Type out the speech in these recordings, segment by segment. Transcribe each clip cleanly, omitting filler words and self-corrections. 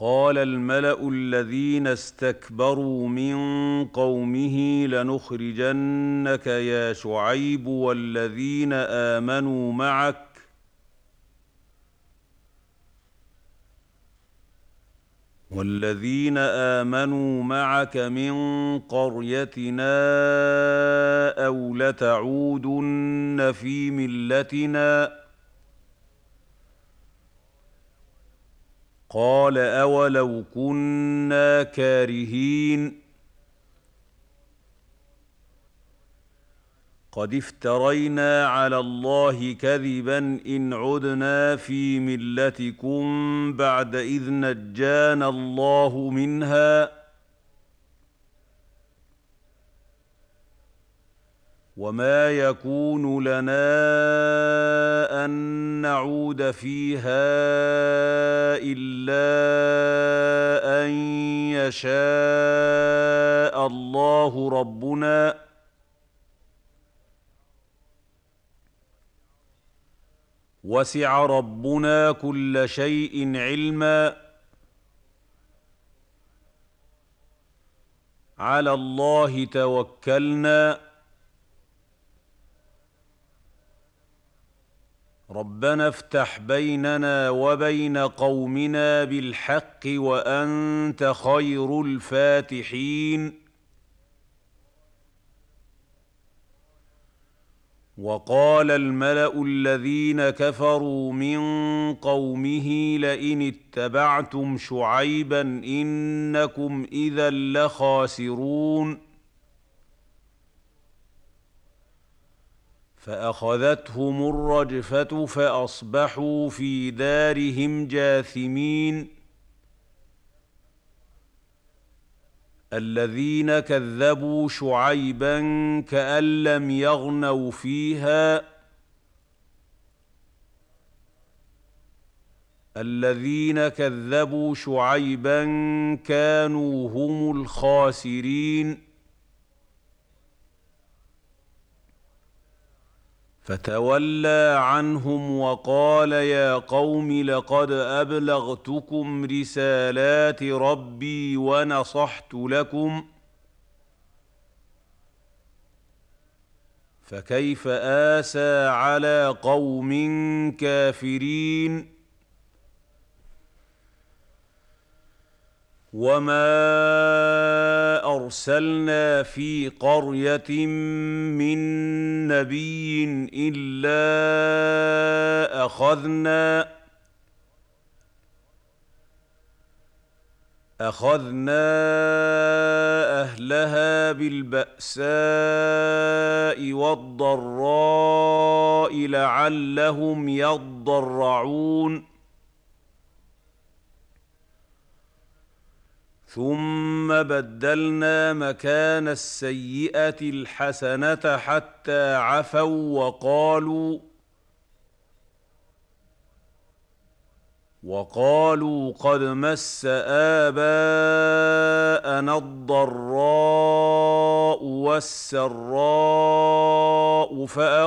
قال الملأ الذين استكبروا من قومه لنخرجنك يا شعيب والذين آمنوا معك من قريتنا أو لتعودن في ملتنا قال أولو كنا كارهين قد افترينا على الله كذبا إن عدنا في ملتكم بعد إذ نجانا الله منها وما يكون لنا أن نعود فيها إلا أن يشاء الله ربنا وسع ربنا كل شيء علما على الله توكلنا ربنا افتح بيننا وبين قومنا بالحق وأنت خير الفاتحين وقال الملأ الذين كفروا من قومه لئن اتبعتم شعيبا إنكم إذا لخاسرون فأخذتهم الرجفة فأصبحوا في دارهم جاثمين الذين كذبوا شعيبا كأن لم يغنوا فيها الذين كذبوا شعيبا كانوا هم الخاسرين فتولى عنهم وقال يا قوم لقد أبلغتكم رسالات ربي ونصحت لكم فكيف آسى على قوم كافرين وما أرسلنا في قرية من نبي إلا أخذنا أهلها بالبأساء والضراء لعلهم يضرعون ثم بدلنا مكان السيئة الحسنة حتى عفوا وقالوا قد مس آباءنا الضراء والسراء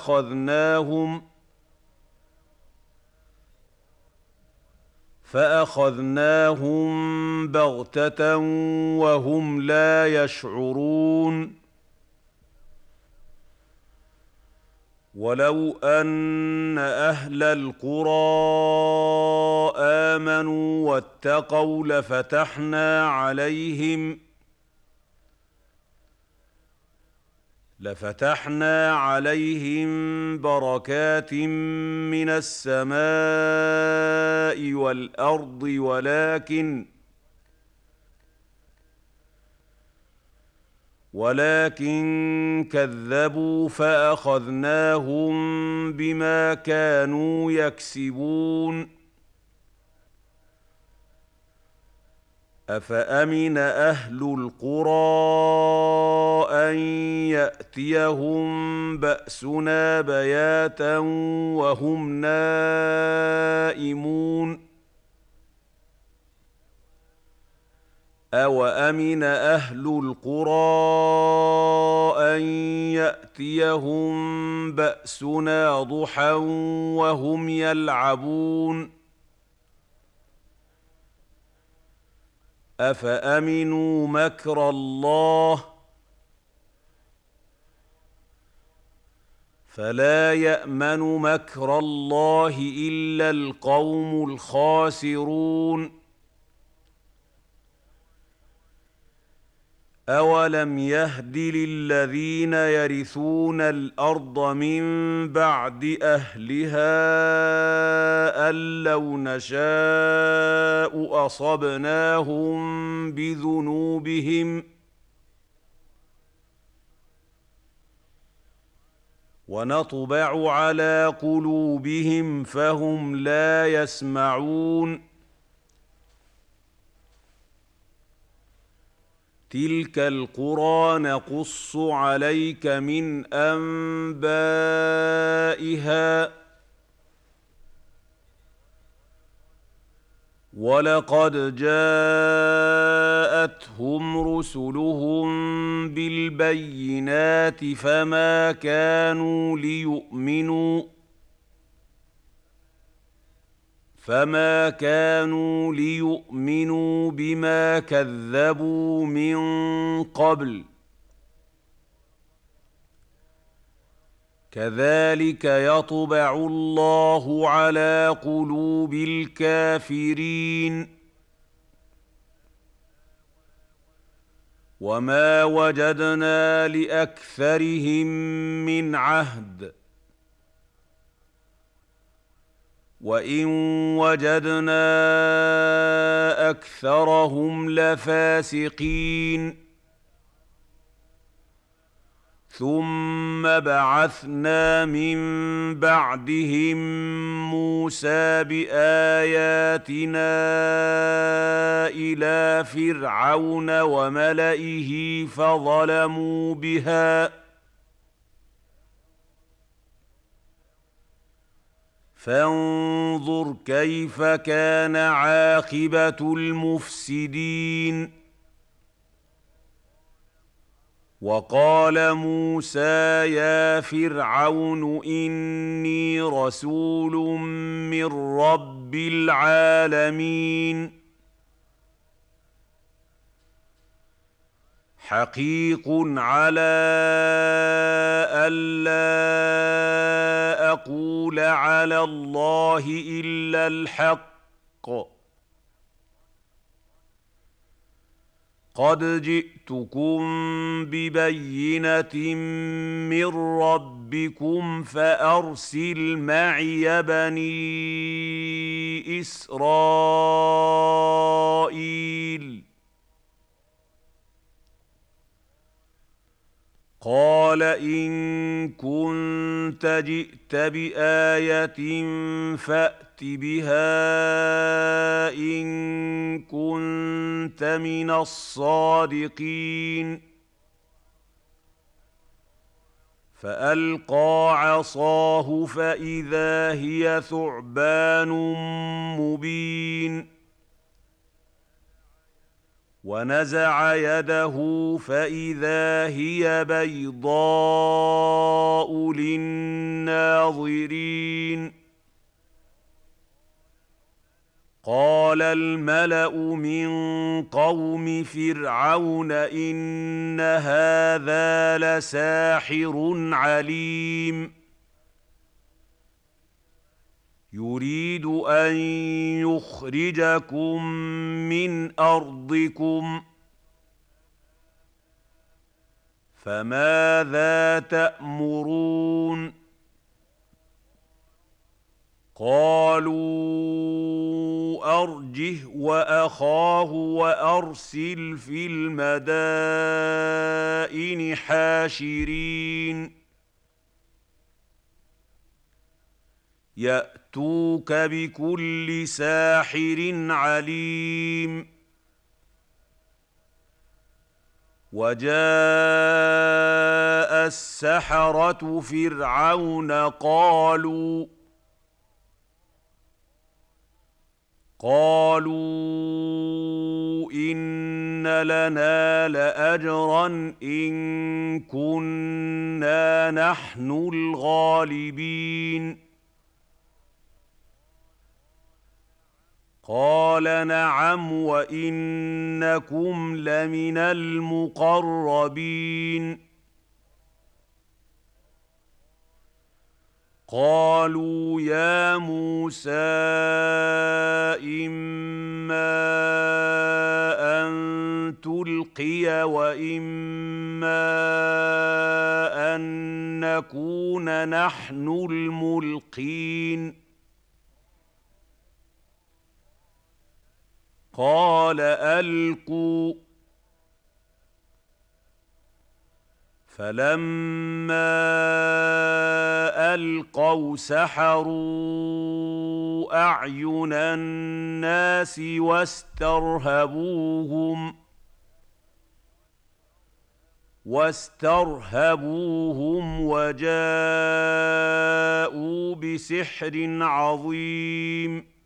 فأخذناهم بغتة وهم لا يشعرون ولو أن أهل القرى آمنوا واتقوا لفتحنا عليهم بركات من السماء والأرض ولكن كذبوا فأخذناهم بما كانوا يكسبون أفأمن أهل القرى أن يأتيهم بأسنا بياتا وهم نائمون أوأمن أهل القرى أن يأتيهم بأسنا ضحى وهم يلعبون افامنوا مكر الله فلا يامن مكر الله الا القوم الخاسرون اولم يهد للذين يرثون الارض من بعد اهلها ان لو نشاء اصبناهم بذنوبهم ونطبع على قلوبهم فهم لا يسمعون تلك القرى نقص عليك من انبائها ولقد جاءتهم رسلهم بالبينات فما كانوا ليؤمنوا بما كذبوا من قبل كذلك يطبع الله على قلوب الكافرين وما وجدنا لاكثرهم من عهد وان وجدنا اكثرهم لفاسقين ثم بعثنا من بعدهم موسى باياتنا الى فرعون وملئه فظلموا بها فانظر كيف كان عاقبه المفسدين وقال موسى يا فرعون اني رسول من رب العالمين حقيق على الا اقول على الله الا الحق قد جئتكم ببينه من ربكم فارسل معي بني اسرائيل قال ان كنت جئت بايه فات بها ان كنت من الصادقين فالقى عصاه فاذا هي ثعبان مبين ونزع يده فاذا هي بيضاء للناظرين قال الملا من قوم فرعون ان هذا لساحر عليم يريد ان يخرجكم من ارضكم فماذا تأمرون قالوا ارجه واخاه وارسل في المدائن حاشرين ياتوك بكل ساحر عليم وجاء السحرة فرعون قالوا إن لنا لأجرا إن كنا نحن الغالبين قال نعم وانكم لمن المقربين قالوا يا موسى اما ان تلقي واما ان نكون نحن الملقين قال القوا فلما القوا سحروا اعين الناس واسترهبوهم وجاءوا بسحر عظيم